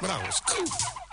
Bravo, scoop.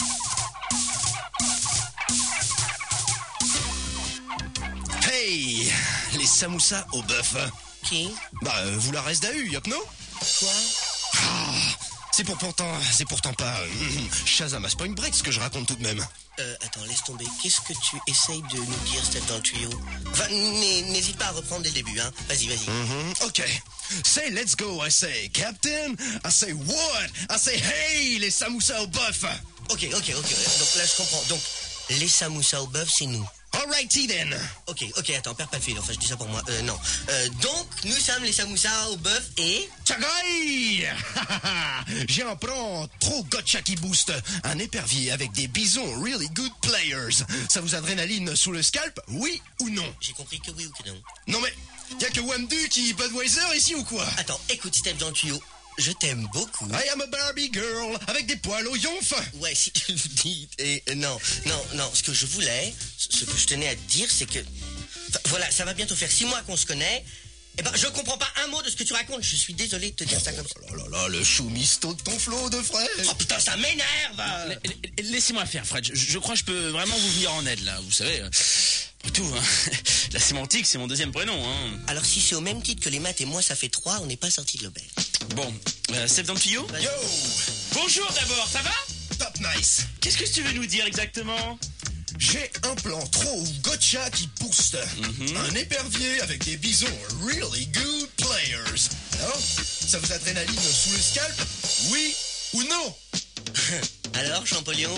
Hey, les samoussas au bœuf. Qui? Vous la reste d'AU, yop, non? Quoi? C'est pourtant pas Shazam à Point Break ce que je raconte tout de même. Attends, laisse tomber. Qu'est-ce que tu essayes de nous dire, Steph, dans le tuyau? Enfin, n'hésite pas à reprendre dès le début, hein. Vas-y. Ok. Say let's go, I say Captain. I say what? I say hey, les samoussas au bœuf. Ok. Donc là, je comprends. Donc, les samoussas au bœuf, c'est nous. Alrighty then. Ok, attends, perds pas le fil. Enfin, je dis ça pour moi. Non. Donc, nous sommes les samoussas au bœuf et... Tchagaï. J'ai un plan trop gotcha qui booste. Un épervier avec des bisons really good players. Ça vous adrénaline sous le scalp, oui ou non? J'ai compris que oui ou que non. Non mais, y'a que Wamdu qui Budweiser ici ou quoi? Attends, écoute, Steph, dans le tuyau. Je t'aime beaucoup. I am a Barbie girl avec des poils au yonf. Ouais, si tu le dis. Et non. Ce que je voulais, ce que je tenais à te dire, c'est que... Enfin, voilà, ça va bientôt faire 6 mois qu'on se connaît. Eh ben, je comprends pas un mot de ce que tu racontes. Je suis désolé de te dire ça comme ça. Oh là, le choumisto de ton flot de frère. Oh putain, ça m'énerve. Laissez-moi faire, Fred. Je crois que je peux vraiment vous venir en aide, là. Vous savez, tout, hein. La sémantique, c'est mon deuxième prénom, hein. Alors, si c'est au même titre que les maths et moi, ça fait 3, on n'est pas sorti de l'auberge. Bon, Steph dans le tuyau? Yo. Bonjour d'abord, ça va? Top nice. Qu'est-ce que tu veux nous dire exactement? J'ai un plan trop gotcha qui booste. Un épervier avec des bisons really good players. Alors, ça vous adrénaline sous le scalp, oui ou non? Alors, Champollion?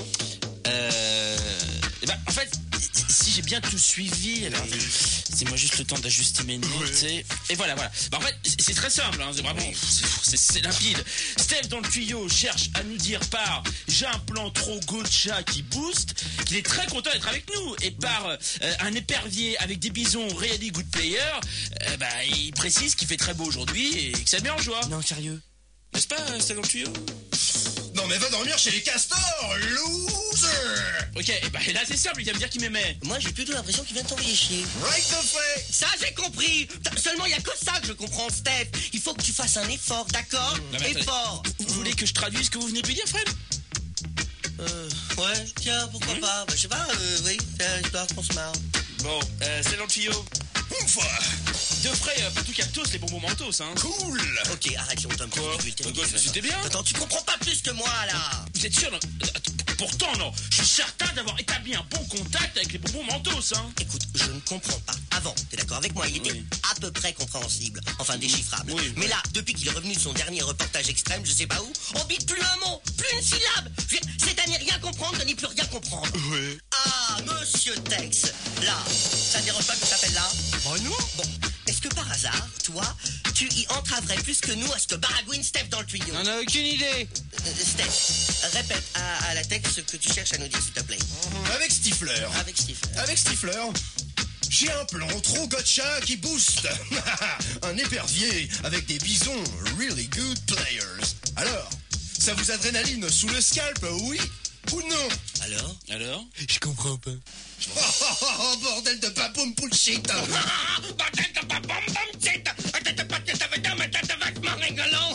En fait, si j'ai bien tout suivi, alors c'est moi juste le temps d'ajuster mes notes et voilà. En fait, c'est très simple, hein, c'est vraiment, c'est limpide. Steph dans le tuyau cherche à nous dire par j'ai un plan trop gotcha qui booste, qu'il est très content d'être avec nous, et par un épervier avec des bisons really good player, il précise qu'il fait très beau aujourd'hui et que ça met en joie. Non, sérieux? N'est-ce pas, Steph dans le tuyau? Non mais va dormir chez les castors, loser. Ok, et là c'est simple, il vient me dire qu'il m'aimait. Moi, j'ai plutôt l'impression qu'il vient de t'envoyer chier. Right the fait. Ça, j'ai compris. Seulement, il y a que ça que je comprends, Steph. Il faut que tu fasses un effort, d'accord? Effort. Vous voulez que je traduise ce que vous venez de lui dire, Fred? Ouais, tiens, pourquoi pas? Je sais pas, oui, c'est histoire qu'on se marre. Bon, c'est dans le tuyau. Ouf. De frais, pas tout captos, les bonbons mentos, hein. Cool. Ok, arrête, on tombe Quoi? C'était bien. Attends, tu comprends pas plus que moi, là. Vous êtes sûr? Non. Pourtant, non. Je suis certain d'avoir établi un bon contact avec les bonbons mentos, hein. Écoute, je ne comprends pas. Avant, t'es d'accord avec moi, il était à peu près compréhensible. Enfin, déchiffrable. Oui. Mais là, depuis qu'il est revenu de son dernier reportage extrême, je sais pas où, on bite plus un mot, plus une syllabe. C'est à n'y rien comprendre, de n'y plus rien comprendre. Ouais. Ah, monsieur Tex, là, ça ne dérange pas que je t'appelle là? Oh non. Bon, est-ce que par hasard, toi, tu y entraverais plus que nous à ce que baragouine Steph dans le tuyau? On n'a aucune idée. Steph, répète à la Tex ce que tu cherches à nous dire, s'il te plaît. Avec Stifler. Avec Stifler. J'ai un plan trop gotcha qui booste. Un épervier avec des bisons really good players. Alors, ça vous adrénaline sous le scalp, oui ou non? Alors? Je comprends pas. Oh, bordel de papoum bullshit. Bordel de papoum bullshit. Ça veut dire, mais t'es vachement rigolo.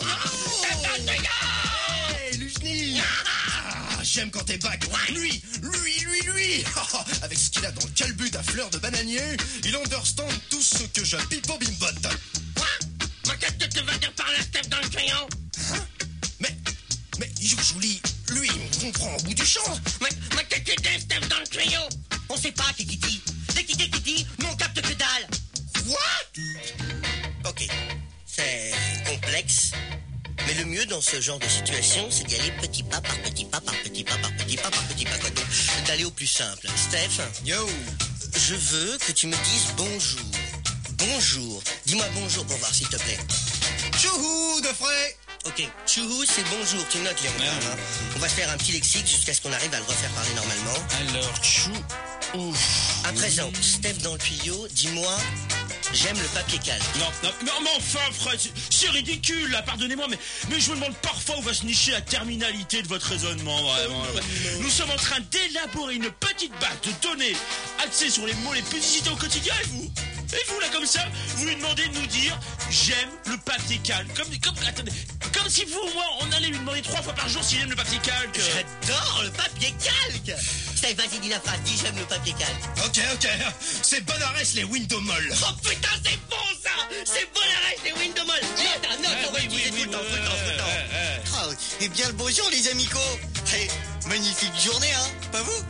Hey, Lujni. J'aime quand t'es back. Lui. Avec ce qu'il a dans le calbut à fleur de bananier, il understand tout ce que je pipe au bimbot. Quoi? Mais qu'est-ce que tu veux dire par la Steph dans le crayon? Mais, Joujoli, lui, il me comprend au bout du champ. Mais qu'est-ce que tu dis, Steph, dans le crayon? On sait pas, Kikiti. Dès qu'il dit, nous on capte que dalle. What? Ok, c'est complexe. Mais le mieux dans ce genre de situation, c'est d'y aller petit pas par petit pas par petit pas par petit pas par petit pas. Quoi. Donc, d'aller au plus simple. Steph, Yo. je veux que tu me dises bonjour. Bonjour. Dis-moi bonjour pour voir, s'il te plaît. Chouhou de frais. Ok, chouhou, c'est bonjour. Tu notes, Léon. Hein. On va faire un petit lexique jusqu'à ce qu'on arrive à le refaire parler normalement. Alors, chou... Ouf. À présent, Steph dans le tuyau, dis-moi, j'aime le papier calme. Non, mais enfin, Fred, c'est ridicule, là, pardonnez-moi, mais je me demande parfois où va se nicher la terminalité de votre raisonnement, vraiment. Nous sommes en train d'élaborer une petite base de données axée sur les mots les plus visités au quotidien, et vous, là, comme ça, vous lui demandez de nous dire, j'aime le papier calme. Comme si vous ou moi, on allait lui demander demander 3 fois par jour s'il aime le papier calque. J'adore le papier calque. Steph, vas-y, dis la phrase, dis j'aime le papier calque. Ok, c'est bon arrête les window moll. Oh putain, c'est bon ça. C'est bon arrête les window moll. Note, on va utiliser tout le temps. Ah, et bien le bonjour les amicos. Hey, magnifique journée, hein, pas vous?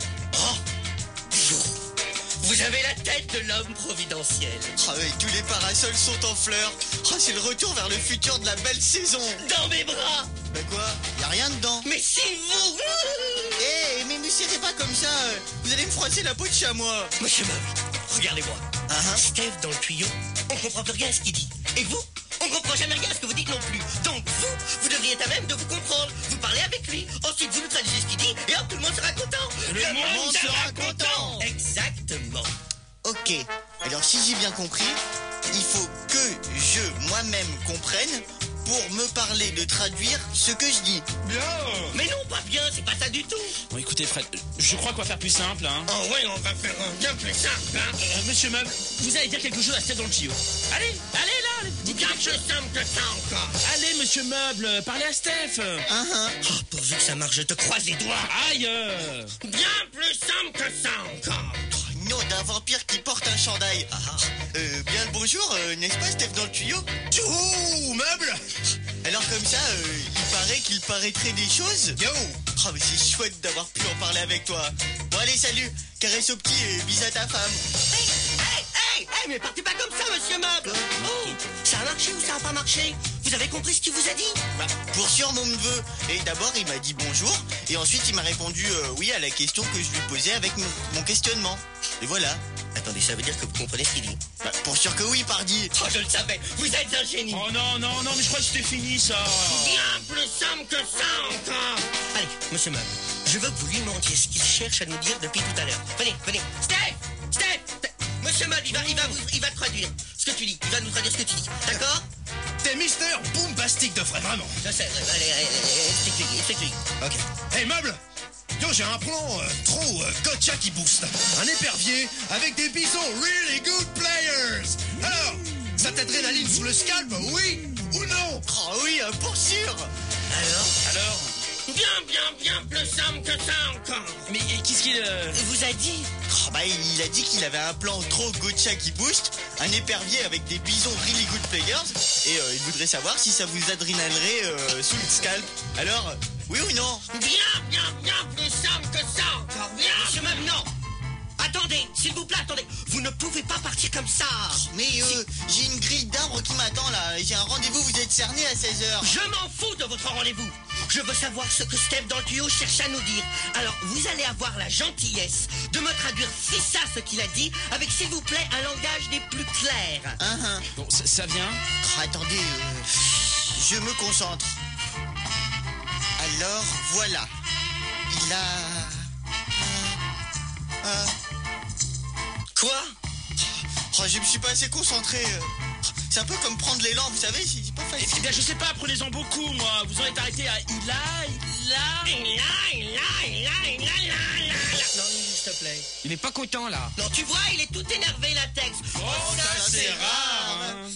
Vous avez la tête de l'homme providentiel. Ah ouais, tous les parasols sont en fleurs. Ah, c'est le retour vers le futur de la belle saison. Dans mes bras. Bah quoi? Y a rien dedans. Mais si vous... Eh, mais me serrez pas comme ça. Vous allez me froisser la peau de chamois. Monsieur Meuble, regardez-moi. Steph dans le tuyau, on comprend plus rien à ce qu'il dit. Et vous, on comprend jamais rien à ce que vous dites non plus. Donc vous devriez être à même de vous comprendre. Vous parlez avec lui, ensuite vous nous traduisez ce qu'il dit, et hop, tout le monde sera content. Le monde sera content. Exactement. Ok, alors si j'ai bien compris, il faut que je moi-même comprenne pour me parler, de traduire ce que je dis. Bien. Mais non, pas bien, c'est pas ça du tout. Bon, écoutez, Fred, je crois qu'on va faire plus simple, hein. Oh ouais, on va faire bien plus simple, hein. Monsieur Meuble, vous allez dire quelque chose à Steph dans le tuyau. Allez, là, dites Bien quelque plus chose. simple que ça encore. Allez, monsieur Meuble, parlez à Steph. Oh, pourvu que ça marche, je te croise les doigts. Aïe. Bien plus simple que ça encore. Non, d'un vampire qui porte un chandail. Bien le bonjour, n'est-ce pas Steph dans le tuyau? Ouh, meuble. Alors comme ça, il paraît qu'il paraîtrait des choses. Yo. Oh mais c'est chouette d'avoir pu en parler avec toi. Bon allez, salut, caresse au petit et bise à ta femme. Hey, mais partez pas comme ça, monsieur Meuble. Oh, ça a marché ou ça a pas marché? Vous avez compris ce qu'il vous a dit? Bah, pour sûr mon neveu. Et d'abord il m'a dit bonjour, et ensuite il m'a répondu oui à la question que je lui posais avec mon questionnement. Et voilà. Attendez, ça veut dire que vous comprenez ce qu'il dit? Bah, pour sûr que oui, pardi. Oh, je le savais, vous êtes un génie. Oh non, mais je crois que c'était fini, ça. Bien plus simple que ça encore. Allez, monsieur Meuble, je veux que vous lui demandiez ce qu'il cherche à nous dire depuis tout à l'heure. Venez. Steph. Monsieur Meuble, il va traduire ce que tu dis. Il va nous traduire ce que tu dis. D'accord? T'es Mister Boombastic de Fred, vraiment. Je sais, allez, explique-lui. Ok. Hey, meuble. Yo, j'ai un plan trop gotcha qui booste. Un épervier avec des bisons really good players. Alors, ça t'adrénaline sous le scalp, oui ou non? Oh oui, pour sûr. Alors Bien plus simple que ça encore. Mais qu'est-ce qu'il... Il vous a dit? Oh, bah il a dit qu'il avait un plan trop gotcha qui booste, un épervier avec des bisons really good players, et il voudrait savoir si ça vous adrénalerait sous le scalp. Alors, oui ou non? Bien plus simple que ça encore. Bien. Monsieur Meuble, non. Attendez, s'il vous plaît, attendez. Vous ne pouvez pas partir comme ça. Mais j'ai une grille d'arbres qui m'attend là, j'ai un rendez-vous, vous êtes cerné à 16h. Je m'en fous de votre rendez-vous. Je veux savoir ce que Steph dans le tuyau cherche à nous dire. Alors, vous allez avoir la gentillesse de me traduire si ça ce qu'il a dit, avec s'il vous plaît un langage des plus clairs. Bon, ça vient. Oh, attendez, je me concentre. Alors, voilà. Il a... Quoi? Oh, je me suis pas assez concentré. C'est un peu comme prendre l'élan, vous savez, c'est pas facile. Eh bien, je sais pas, prenez-en beaucoup, moi. Vous en êtes arrêté à il a... Non, s'il te plaît. Il est pas content là. Non, tu vois, il est tout énervé, la texte. Oh, ça c'est rare, hein.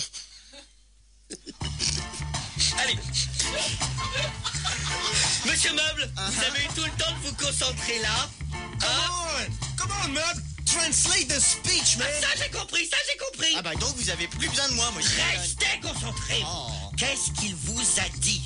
Allez. Monsieur Meuble, vous avez eu tout le temps de vous concentrer là. Come on, meuble. Translate the speech, man. Ça j'ai compris. Ah bah donc vous avez plus besoin de moi, Restez concentrés. Oh. Qu'est-ce qu'il vous a dit?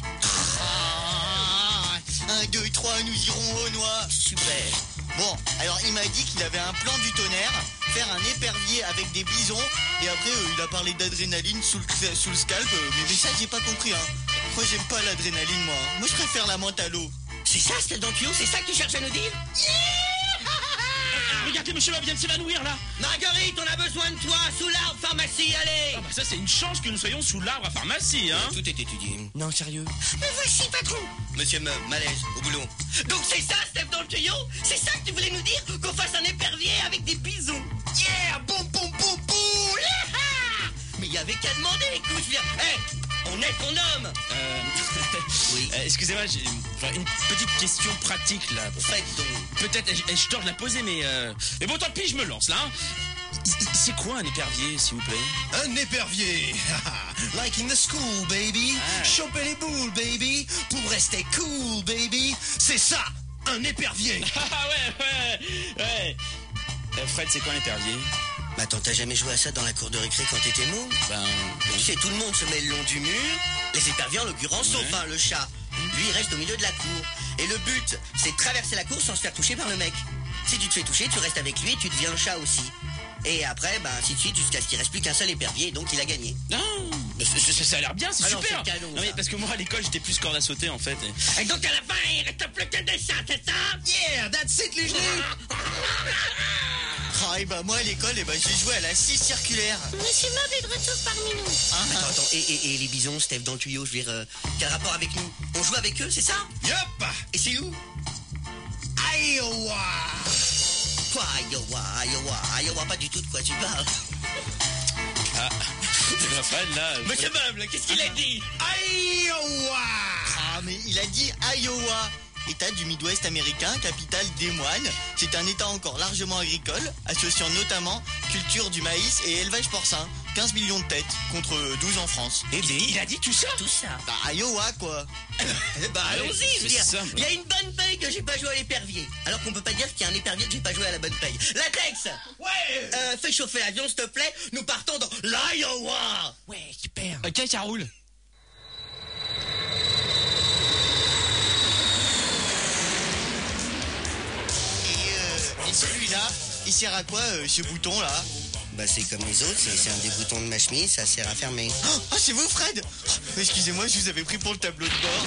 1, 2, 3, nous irons au noix. Super. Bon, alors il m'a dit qu'il avait un plan du tonnerre, faire un épervier avec des bisons, et après il a parlé d'adrénaline sous le scalp, mais ça j'ai pas compris, hein. Moi j'aime pas l'adrénaline, moi. Moi je préfère la menthe à l'eau. C'est ça, c'était dans le tuyau? C'est ça que tu cherches à nous dire? Regardez, monsieur Meuble vient de s'évanouir, là. Marguerite, on a besoin de toi, sous l'arbre, pharmacie, allez. Ah bah ça, c'est une chance que nous soyons sous l'arbre à pharmacie, hein. Tout est étudié. Non, sérieux. Mais voici, patron. Monsieur Meuble, malaise, au boulot. Donc c'est ça, Steph dans le tuyau? C'est ça que tu voulais nous dire? Qu'on fasse un épervier avec des bisons? Yeah, boum, boum, boum, boum, yeah. Mais il y avait qu'à demander, écoute, je viens. Hé, on est ton homme. Oui. Excusez-moi, j'ai une petite question pratique, là. Faites donc. Peut-être ai-je tort de la poser, mais bon, tant pis, je me lance, là, hein. C'est quoi un épervier, s'il vous plaît? Un épervier. Like in the school, baby. Choper les boules, baby. Pour rester cool, baby. C'est ça, un épervier. Ah ouais. Fred, c'est quoi un épervier? Bah attends, t'as jamais joué à ça dans la cour de récré quand t'étais môme? Ben... Tu sais, tout le monde se met le long du mur. Les éperviers en l'occurrence, sauf le chat. Lui, il reste au milieu de la cour. Et le but, c'est de traverser la cour sans se faire toucher par le mec. Si tu te fais toucher, tu restes avec lui et tu deviens le chat aussi. Et après, ainsi de suite, jusqu'à ce qu'il reste plus qu'un seul épervier, donc il a gagné. Non, ça a l'air bien, c'est super. Non, c'est canon, non, mais parce que moi, à l'école, j'étais plus corde à sauter, en fait. Et donc, à la fin, il reste plus que des chats, c'est ça? Yeah, that's it, les genoux. Ah, et moi à l'école, j'ai joué à la scie circulaire. Monsieur Meuble est de retour parmi nous. Attends, et les bisons, Steph, dans le tuyau, je veux dire, quel rapport avec nous? On joue avec eux, c'est ça? Yup. Et c'est où? Iowa. Quoi, Iowa, pas du tout de quoi tu parles. Ah, c'est ma Fred, là. Monsieur Meuble, qu'est-ce qu'il a dit? Iowa. Ah, mais il a dit Iowa. État du Midwest américain, capitale des moines. C'est un état encore largement agricole, associant notamment culture du maïs et élevage porcin. 15 millions de têtes, contre 12 en France. Eh bien, Il a dit tout ça? tout ça. Iowa, quoi. Allons-y, je veux dire. simple. Il y a une bonne paye que j'ai pas joué à l'épervier. Alors qu'on peut pas dire qu'il y a un épervier que j'ai pas joué à la bonne paye. Latex! Ouais. Fais chauffer l'avion, s'il te plaît. Nous partons dans l'Iowa. Ouais, super. Ok, ça roule. Et celui-là, il sert à quoi, ce bouton-là? Bah, c'est comme les autres, c'est un des boutons de ma chemise, ça sert à fermer. Ah, c'est vous, Fred? Excusez-moi, je vous avais pris pour le tableau de bord.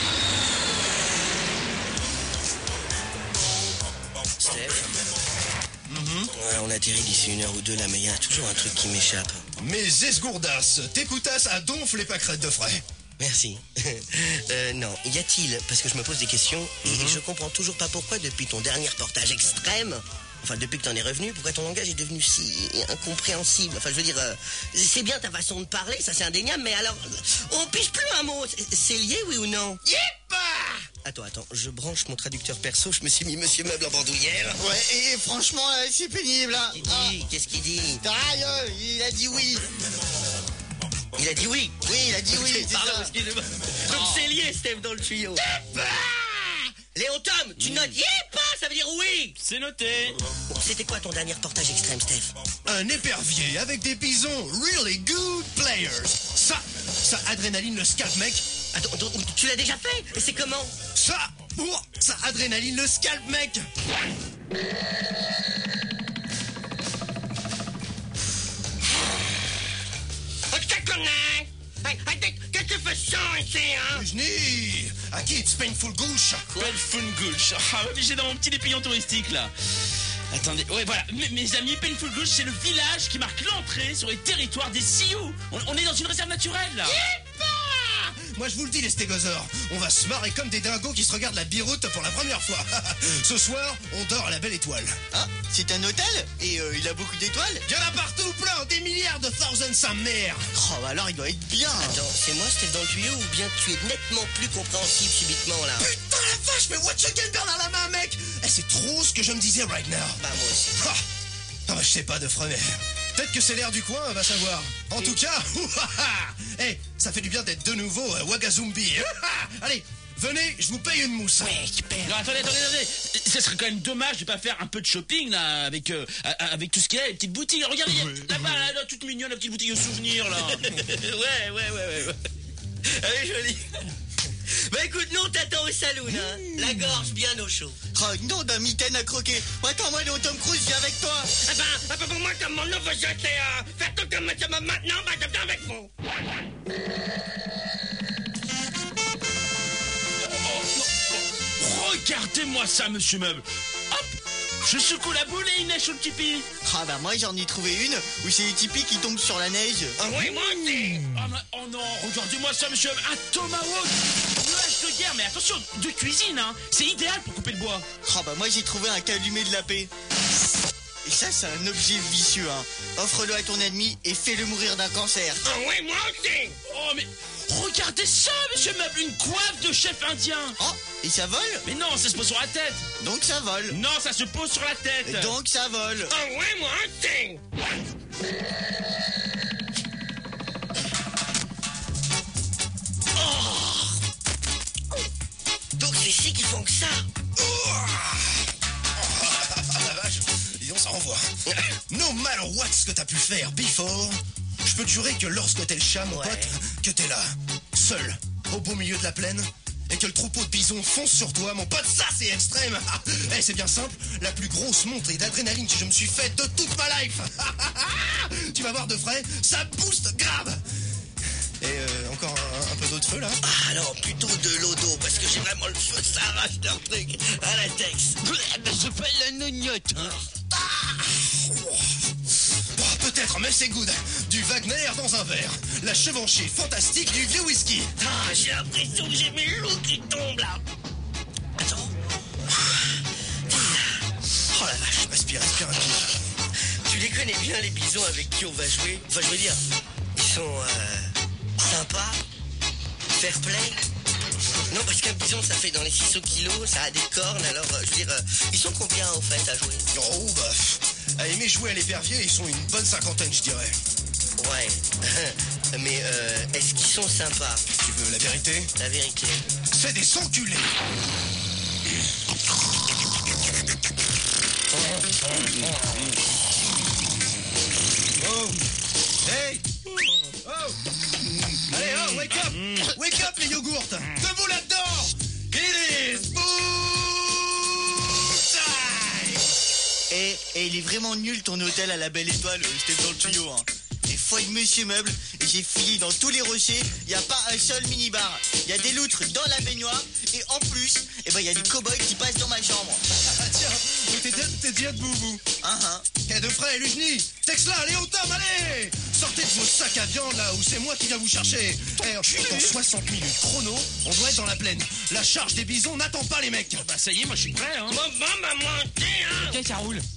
Steph? Ouais, on atterrit d'ici 1 heure ou 2 là, mais il y a toujours un truc qui m'échappe. Mais esgourdas, t'écoutas à donf les pâquerettes de frais. Merci. Non, y a-t-il, parce que je me pose des questions, et je comprends toujours pas pourquoi depuis ton dernier reportage extrême, enfin depuis que t'en es revenu, pourquoi ton langage est devenu si incompréhensible. Enfin je veux dire, c'est bien ta façon de parler, ça c'est indéniable, mais alors, on pige plus un mot, c'est lié oui ou non? Yippa. Attends, je branche mon traducteur perso, je me suis mis Monsieur Meuble en bandoulière. Ouais, et franchement, c'est pénible, hein. Qu'est-ce qu'il dit? Il a dit oui. Il a dit oui. Oui, il a dit oui, c'est Pardon, ça. excusez-moi. Donc c'est lié, Steph, dans le tuyau. Léon Tom, tu notes Yippa, ça veut dire oui. C'est noté. Bon, c'était quoi ton dernier reportage extrême, Steph? Un épervier avec des bisons really good players. Ça adrénaline le scalp, mec. Attends, donc, tu l'as déjà fait? Et c'est comment? Ça adrénaline le scalp, mec. Qu'est-ce que tu fais ça ici, hein? Eugénie, à qui it's painful gauche. Painful Gulch. Ah ouais, mais j'ai dans mon petit dépillon touristique, là. Attendez, ouais, voilà. Mes amis, Painful Gulch, c'est le village qui marque l'entrée sur les territoires des Sioux. On est dans une réserve naturelle, là. Moi je vous le dis les stégosaures, on va se marrer comme des dingos qui se regardent la biroute pour la première fois. Ce soir, on dort à la belle étoile. Ah, c'est un hôtel? Et il a beaucoup d'étoiles? Il y en a partout plein, des milliards de thousands sa mère. Oh, bah alors il doit être bien. Attends, c'est moi, Steph, dans le tuyau, ou bien tu es nettement plus compréhensible subitement, là? Putain la vache, mais watch again Bernard la main, mec. C'est trop ce que je me disais right now. Bah, moi aussi. Ah, bah, je sais pas de fremer. Peut-être que c'est l'air du coin, va savoir. En tout cas, ça fait du bien d'être de nouveau Wagazumbi. Allez, venez, je vous paye une mousse. Ouais, super. Non, attendez. Ça serait quand même dommage de pas faire un peu de shopping, là, avec tout ce qu'il y a, les petites boutiques. Regardez, là-bas, là, toute mignonne, la petite boutique de souvenirs, là. Ouais. Elle est jolie. Bah écoute, nous on t'attend au saloon, hein. La gorge bien au chaud. Oh, non, d'un mitaine à croquer. Attends, moi, Léon Tom Cruise, viens avec toi. Pour moi, comme mon nouveau jeu, c'est faire tout comme monsieur Mob maintenant, bah je viens avec vous. Regardez-moi ça, monsieur Meuble. Hop, je secoue la boule et il neige sur le tipi. Ah, bah moi, j'en ai trouvé une où c'est les tipis qui tombent sur la neige. Ah oui, moi aussi. Oh non, regardez-moi ça, monsieur Meuble. Un tomahawk. Nuage de guerre, mais attention, de cuisine, hein. C'est idéal pour couper le bois. Ah, bah moi, j'ai trouvé un calumet de la paix. Et ça, c'est un objet vicieux, hein. Offre-le à ton ennemi et fais-le mourir d'un cancer. Ah oui, moi aussi. Oh, mais Regardez ça, monsieur Meuble, une coiffe de chef indien. Oh, et ça vole? Mais non, ça se pose sur la tête. Donc ça vole. Non, ça se pose sur la tête. Donc ça vole. Ah ouais, moi, un thing. Oh. Donc c'est ici qu'ils font que ça. La vache, disons ça renvoie. No matter what ce que t'as pu faire before, je peux te jurer que lorsque t'es le chat, mon Ouais. pote, que t'es là, seul, au beau milieu de la plaine, et que le troupeau de bisons fonce sur toi, mon pote, ça c'est extrême. Eh, c'est bien simple, la plus grosse montée d'adrénaline que je me suis faite de toute ma life. Tu vas voir de frais, ça booste grave. Et encore un peu d'eau de feu là. Ah non, plutôt de l'eau d'eau, parce que j'ai vraiment le feu, ça arrache leur truc à latex. Ça fait la nognotte. Oh, peut-être, mais c'est good. Du Wagner dans un verre. La chevanchée fantastique du vieux whisky. Ah, j'ai l'impression que j'ai mes loups qui tombent là. Attends. Oh la vache, respire un coup. Tu les connais bien les bisons avec qui on va jouer? Enfin, je veux dire, ils sont sympas, fair play. Non, parce qu'un bison, ça fait dans les 600 kilos, ça a des cornes, alors je veux dire, ils sont combien au fait à jouer? Oh bah, à aimer jouer à l'épervier, ils sont une bonne cinquantaine, je dirais. Ouais, mais est-ce qu'ils sont sympas? Tu veux la vérité? La vérité. C'est des enculés. Oh, hey, oh, allez, oh, wake up les yogourts, debout là-dedans. It is boo time. Et il est vraiment nul ton hôtel à la Belle Étoile, j'étais dans le tuyau. Hein. Des fois de Monsieur Meuble, et j'ai fouillé dans tous les rochers, il n'y a pas un seul minibar. Il y a des loutres dans la baignoire, et en plus, eh ben, il y a des cow-boys qui passent dans ma chambre. Ah tiens, t'es déjà debout, vous. Eh, de frais, Lugny, Texla, Léo Tom, allez. Sortez de vos sacs à viande là, où c'est moi qui viens vous chercher. Eh, dans 60 minutes chrono, on doit être dans la plaine. La charge des bisons n'attend pas les mecs. Bah ça y est, moi je suis prêt, hein. Ok, ça roule.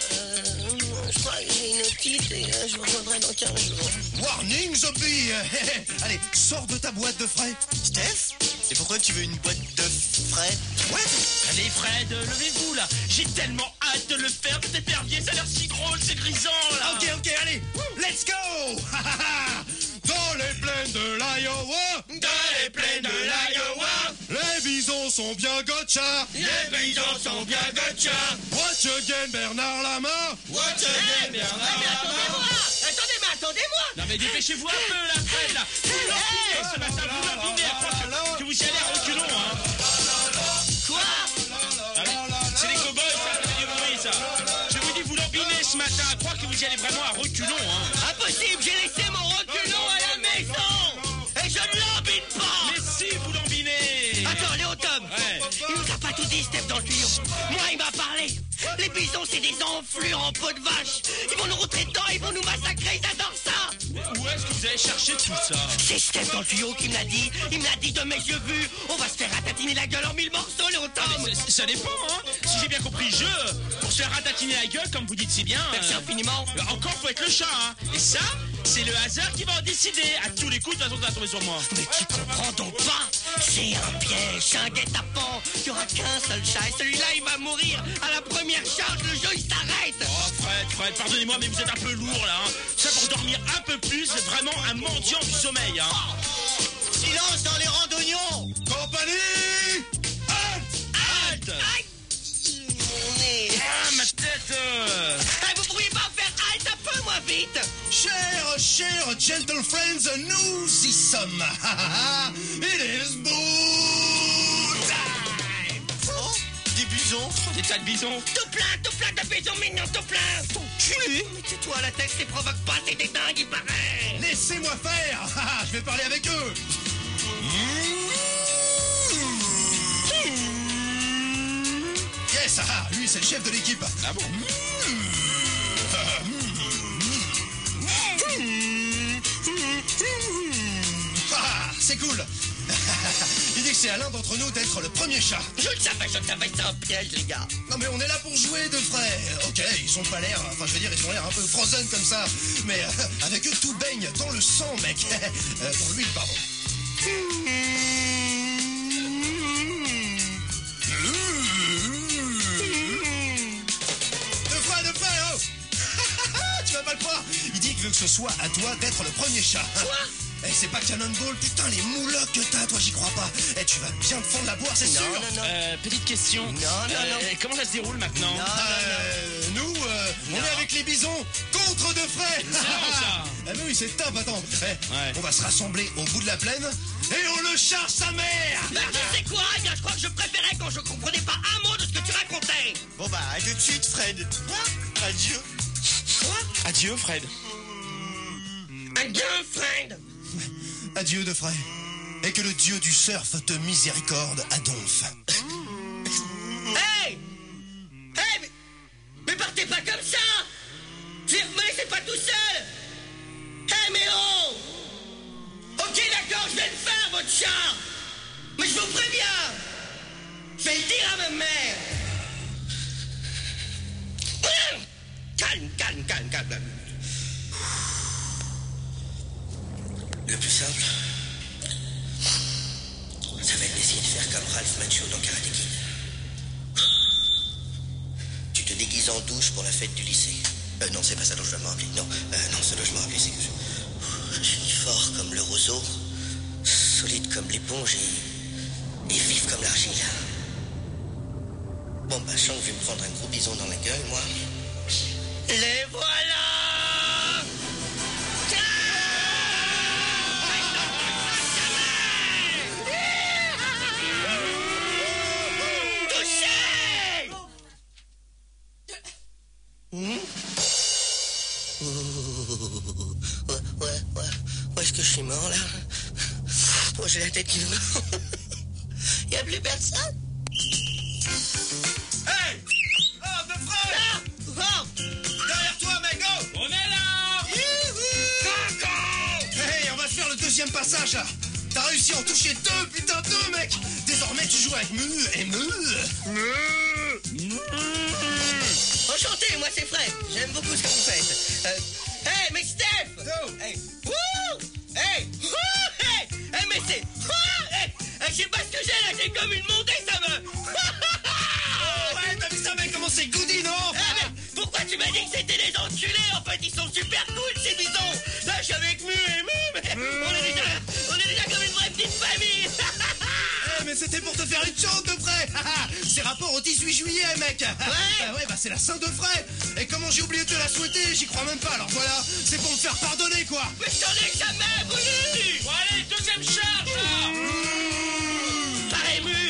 Je crois que j'ai une otite et je vous reviendrai dans 15 jours. Warning, zombie. Allez, sors de ta boîte de frais. Steph? Et pourquoi tu veux une boîte de frais? Ouais. Allez Fred, levez-vous là. J'ai tellement hâte de le faire, cet épervier, ça a l'air si gros, c'est grisant là. Ok, allez, let's go. Dans les plaines de l'Iowa. Dans les plaines de l'Iowa, Les bisons sont bien gotcha. les bisons sont bien gotcha. Watch again, Bernard Lama. Watch again, Bernard. Attendez-moi. Non mais dépêchez-vous un peu là, Fred là. Vous l'empinez ce matin, vous l'empinez. Je crois que vous y allez à reculons, hein. Quoi? C'est les cow-boys, ça, ça fait du bruit, ça. Je vous dis, vous l'empinez ce matin. Je crois que vous y allez vraiment à reculons, hein. Impossible, j'ai laissé mon reculon à la maison. Et je ne l'embine pas. Mais si, vous l'embinez. Attends, Léo Tom. Ouais. Il nous a pas tout dit, Steph, dans le tuyau. Moi, il m'a parlé. Les bisons, c'est des enflures en peau de vache. Ils vont nous rentrer dedans, ils vont nous massacrer, ils adorent ça. Où est-ce que vous allez chercher tout ça? C'est Steph dans le tuyau qui me l'a dit. Il me l'a dit de mes yeux vus. On va se faire ratatiner la gueule en 1000 morceaux, Léo Tom. Mais ça dépend, hein. Si j'ai bien compris le jeu, pour se faire ratatiner la gueule, comme vous dites si bien. Merci infiniment. Encore faut être le chat, hein. Et ça, c'est le hasard qui va en décider. À tous les coups, de toute façon, ça va tomber sur moi. Mais tu comprends donc pas? C'est un piège, c'est un guet-apens. Il n'y aura qu'un seul chat et celui-là, il va mourir. À la première charge, le jeu, il s'arrête. Oh, Fred, pardonnez-moi, mais vous êtes un peu lourd, là, hein. Ça, pour dormir un peu plus, c'est vraiment un mendiant du sommeil, hein. Silence dans les rangs d'oignons! Compagnie. Halte! Aïe! Mon nez. Ah, ma tête Vous pourriez pas faire halte un peu, moi, vite? Chers gentle friends, nous y sommes. It is boo time. Oh, des bisons! Des tas de bisons. Tout plein de bisons mignons, tout plein. Ton cul. Mais tais-toi, la tête, les provoque pas, c'est des dingues, il paraît. Laissez-moi faire. Je vais parler avec eux. Yes, lui c'est le chef de l'équipe. Ah bon? C'est cool. Il dit que c'est à l'un d'entre nous d'être le premier chat. Je le savais, c'est un piège, les gars. Non mais on est là pour jouer de frais. Ok, ils ont pas l'air, enfin je veux dire, ils ont l'air un peu frozen comme ça. Mais avec eux tout baigne dans le sang, mec. Dans l'huile, pardon. Que ce soit à toi d'être le premier chat. Quoi? Eh, c'est pas Cannonball, putain, les moulocs que t'as, toi, j'y crois pas. Eh, tu vas bien te fondre la boire, c'est sûr. Non. Petite question. Non. Comment ça se déroule maintenant? Nous, on est avec les bisons contre de frais. C'est bon, ça. Ah oui, c'est top, attends. Eh, Ouais. on va se rassembler au bout de la plaine et on le charge sa mère. Mais tu sais quoi? Eh bien, je crois que je préférais quand je comprenais pas un mot de ce que tu racontais. Bon bah, à tout de suite, Fred. Adieu. Adieu, Fred. Adieu, Fred. Adieu de frais. Et que le dieu du surf te miséricorde, Adolphe. Hey, mais partez pas comme ça. Me laissez pas tout seul. Hey, mais oh. Ok, d'accord, je vais le faire, votre chat. Mais je vous préviens. Je vais le dire à ma mère. Calme. Le plus simple, ça va être d'essayer de faire comme Ralph Macchio dans Karate Kid. Tu te déguises en douche pour la fête du lycée. Non, c'est pas ça dont je dois me rappeler. Non, ce dont je me rappelais, c'est que je suis fort comme le roseau, solide comme l'éponge et vif comme l'argile. Bon, bah, je sens que je vais me prendre un gros bison dans la gueule, moi. Les voilà! Où est-ce que je suis mort, là? Oh, j'ai la tête qui me... Y'a plus personne? Hey! Oh, de frère! Ah! Derrière toi, mec, go! On est là! Hey, on va faire le deuxième passage, là. T'as réussi à en toucher deux, putain, deux, mec! Désormais, tu joues avec Mu et Mu. Enchanté, moi c'est Fred. J'aime beaucoup ce que vous faites. Hey, mais Steph! Oh. Hey! Wouh! Hey! Wouh! Hey! Hey, mais c'est... Hey! Je sais pas ce que j'ai là, j'ai comme une montée, ça me... Ouais, t'as vu ça, mec, comment c'est goody, non? Mais pourquoi tu m'as dit que c'était des enculés? En fait, ils sont super cool, ces bisons. Là, je suis avec Mu et Mu, mais on est déjà comme une vraie petite famille. Mais c'était pour te faire une chante de frais. C'est rapport au 18 juillet, mec. Ouais, bah c'est la Saint de frais. Et comment j'ai oublié de te la souhaiter, j'y crois même pas. Alors voilà, c'est pour me faire pardonner, quoi. Mais je t'en ai jamais voulu. Bon, allez, deuxième charge, là. Pareil, Mu.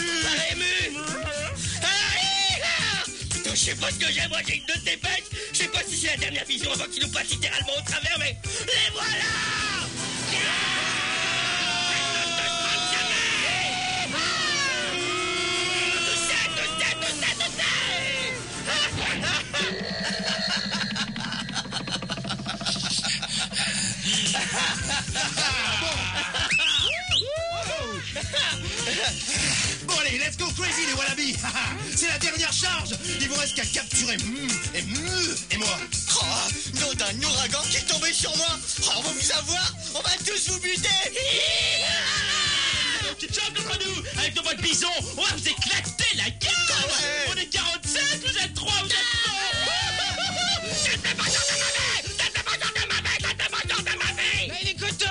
Putain, je sais pas ce que j'ai, moi j'ai une de tes bêtes. Je sais pas si c'est la dernière vision avant qu'il nous passe littéralement au travers, mais les voilà. Bon allez, let's go crazy les wallabies. C'est la dernière charge. Il vous reste qu'à capturer Mu et moi. Oh, nom d'un ouragan qui est tombé sur moi. Oh, on va vous avoir. On va tous vous buter. Petite chante contre nous. Avec nos bottes bison, on va vous éclater la gueule. Ouais. On est 47, vous êtes 3, vous êtes 4. Mais les cotons.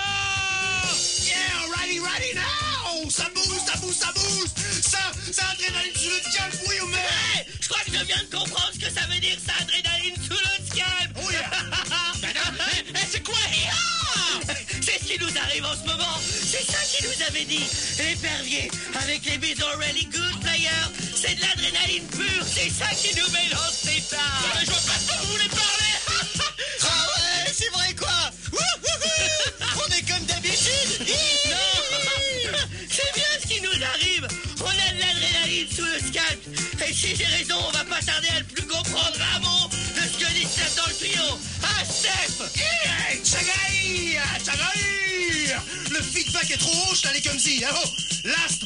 Yeah, ready now. Ça bouge. Ça adrénaline sur le scalp, oui ou mais. Hey, je crois que je viens de comprendre ce que ça veut dire, ça adrénaline sous le scalp. Oh yeah. C'est quoi? C'est ce qui nous arrive en ce moment. C'est ça qu'il nous avait dit. Épervier avec les bisons really good players. C'est de l'adrénaline pure. C'est ça qui nous mélange, c'est ça. Je vois pas de quoi vous voulez parler. Ah ouais, c'est vrai quoi. On est comme d'habitude. Non, c'est bien ce qui nous arrive. On a de l'adrénaline sous le scalp. Et si j'ai raison, on va pas tarder à le plus comprendre avant de ce que dit Steph dans le tuyau. Ah, Steph! Yeah, Chagaï. Le feedback est trop haut, je t'allais comme si. Oh, last.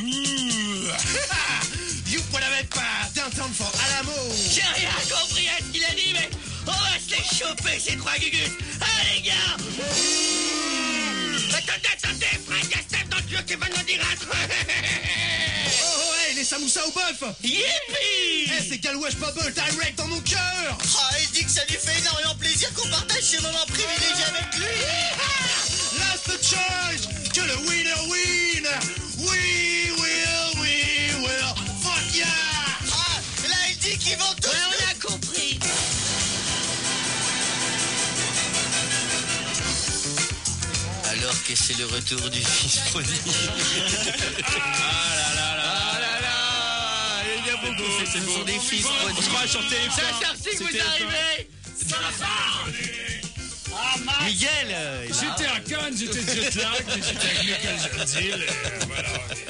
You put a mec pas downtown for Alamo. J'ai rien compris à ce qu'il a dit, mais on va se les choper, ces trois gugus. Allez, les gars! Attendez, Fred, Dieu, que va nous dire? Oh, hey, les samoussas au bœuf! Yippee! C'est Galouèche Bubble direct dans mon cœur! Il dit que ça lui fait énormément plaisir qu'on partage ces moments privilégiés avec lui. Last choice! Que le winner win! We will! Fuck yeah! Là, il dit qu'ils vont tous... Ouais, on a compris. Alors que c'est le retour du fils prodigue. Il y a beaucoup. Ce sont des fils prodiges. On se croit sur téléphone. C'est sorti que vous arrivez. Miguel, J'étais à Cannes, j'étais jet lag, j'étais avec Michael Jardil, voilà.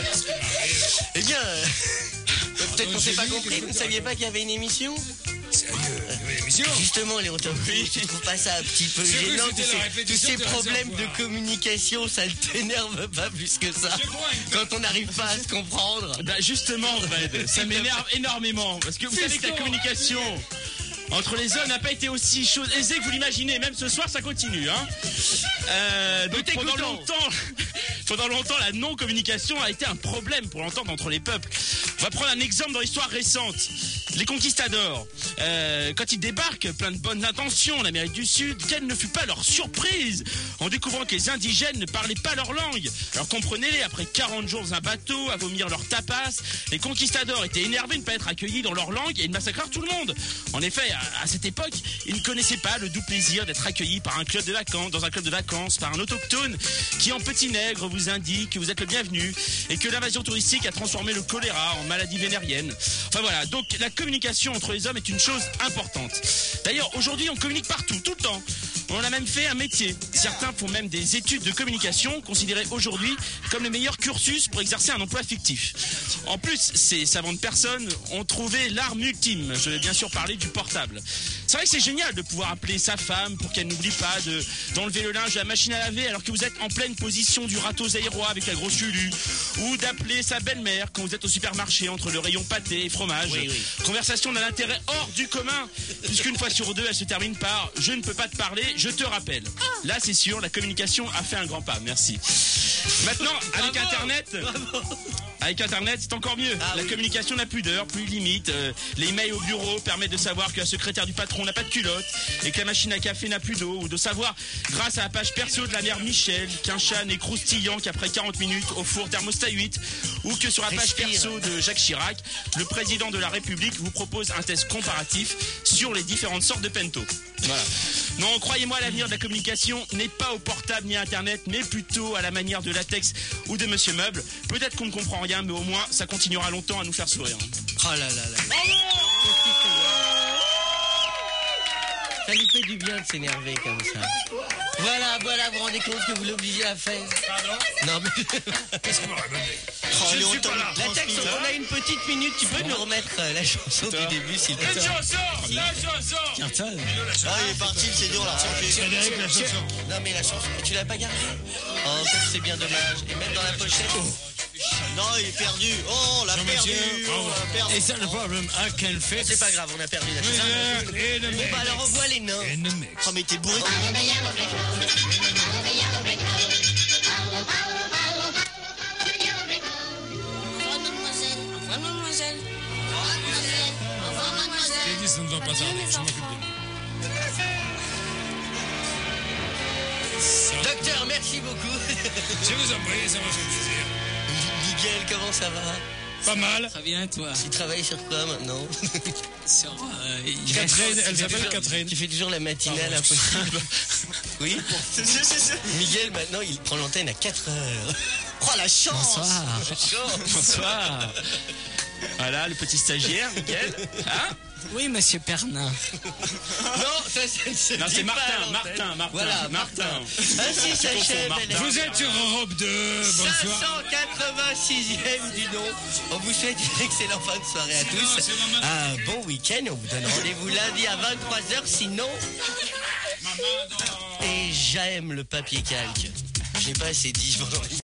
eh bien, peut-être qu'on s'est pas compris, vous ne saviez pas qu'il y avait une émission? Sérieux, une émission? Justement, Léon Topouille, tu trouves pas ça un petit peu C'est vrai, gênant? c'était la Tous répétition ces de problèmes de réservoir. communication, ça ne t'énerve pas plus que ça? Quand on n'arrive pas à se comprendre? Bah justement, Fred, ça m'énerve énormément. Parce que vous savez que la communication entre les hommes n'a pas été aussi aisée que vous l'imaginez. Même ce soir, ça continue. Hein. Donc pendant longtemps, la non-communication a été un problème pour l'entente entre les peuples. On va prendre un exemple dans l'histoire récente. Les conquistadors, quand ils débarquent, plein de bonnes intentions en Amérique du Sud, quelle ne fut pas leur surprise en découvrant que les indigènes ne parlaient pas leur langue. Alors comprenez-les, après 40 jours dans un bateau, à vomir leur tapas, les conquistadors étaient énervés de ne pas être accueillis dans leur langue et de massacrer tout le monde. En effet, à cette époque, ils ne connaissaient pas le doux plaisir d'être accueillis par un club de vacances, dans un club de vacances, par un autochtone qui en petit nègre vous indique que vous êtes le bienvenu et que l'invasion touristique a transformé le choléra en maladie vénérienne. Enfin voilà, donc la communication entre les hommes est une chose importante. D'ailleurs, aujourd'hui, on communique partout, tout le temps. On a même fait un métier. Certains font même des études de communication, considérées aujourd'hui comme le meilleur cursus pour exercer un emploi fictif. En plus, ces savantes personnes ont trouvé l'arme ultime. Je vais bien sûr parler du portable. C'est vrai que c'est génial de pouvoir appeler sa femme pour qu'elle n'oublie pas d'enlever le linge à la machine à laver alors que vous êtes en pleine position du râteau zaïrois avec la grosse Ulu. Ou d'appeler sa belle-mère quand vous êtes au supermarché entre le rayon pâté et fromage. Oui. Conversation d'un intérêt hors du commun, puisqu'une fois sur deux, elle se termine par « Je ne peux pas te parler, je te rappelle ». Là, c'est sûr, la communication a fait un grand pas. Merci. Maintenant, avec Internet... Avec Internet, c'est encore mieux. La communication n'a plus d'heure, plus de limite. Les mails au bureau permettent de savoir que la secrétaire du patron n'a pas de culotte et que la machine à café n'a plus d'eau. Ou de savoir, grâce à la page perso de la mère Michel, qu'un chat n'est croustillant qu'après 40 minutes au four thermostat 8. Ou que sur la page perso de Jacques Chirac, le président de la République vous propose un test comparatif sur les différentes sortes de Pento. Voilà. Non, croyez-moi, l'avenir de la communication n'est pas au portable ni à Internet, mais plutôt à la manière de Latex ou de Monsieur Meuble. Peut-être qu'on ne comprend rien, mais au moins, ça continuera longtemps à nous faire sourire. Oh là là là. Ça lui fait du bien de s'énerver comme ça. Voilà, vous vous rendez compte que vous l'obligez à faire? Pardon? Non mais... Qu'est-ce qu'on m'aurait donné? Je suis pas là. La texte, on a une petite minute, tu peux nous remettre la chanson du début s'il te La plaît? chanson! La chanson! Il est parti, c'est dur là. Frédéric, la chanson. Non mais la chanson, tu l'as pas gardée? Oh, ça c'est bien dommage. Et même dans la pochette... Non, il est perdu. Oh, on l'a perdu. On l'a perdu. Et ça, le problème, I can fix. C'est pas grave, on a perdu la chanson. Bon bah alors on voit les nains. Oh, mais t'es bourré. J'ai dit, ça ne va pas tarder. Je m'occupe de lui. Docteur, merci beaucoup. Je vous en prie, ça m'a fait plaisir. Miguel, comment ça va? Pas mal. Très bien, toi. Tu travailles sur quoi maintenant? Sur, Catherine, elle s'appelle Catherine. Tu fais toujours la matinale impossible. Oui. Miguel, maintenant, il prend l'antenne à 4 heures. Oh, la chance. Bonsoir. Voilà, le petit stagiaire, Miguel. Hein? Oui, monsieur Pernin. Non, ça c'est Non, c'est Martin. Voilà, Martin. Ainsi s'achève la Vous êtes sur Europe 2. Bonsoir. 586e du nom. On vous souhaite une excellente fin de soirée à tous. Un bon week-end. On vous donne rendez-vous lundi à 23h. Sinon... Et j'aime le papier calque. J'ai pas assez dit.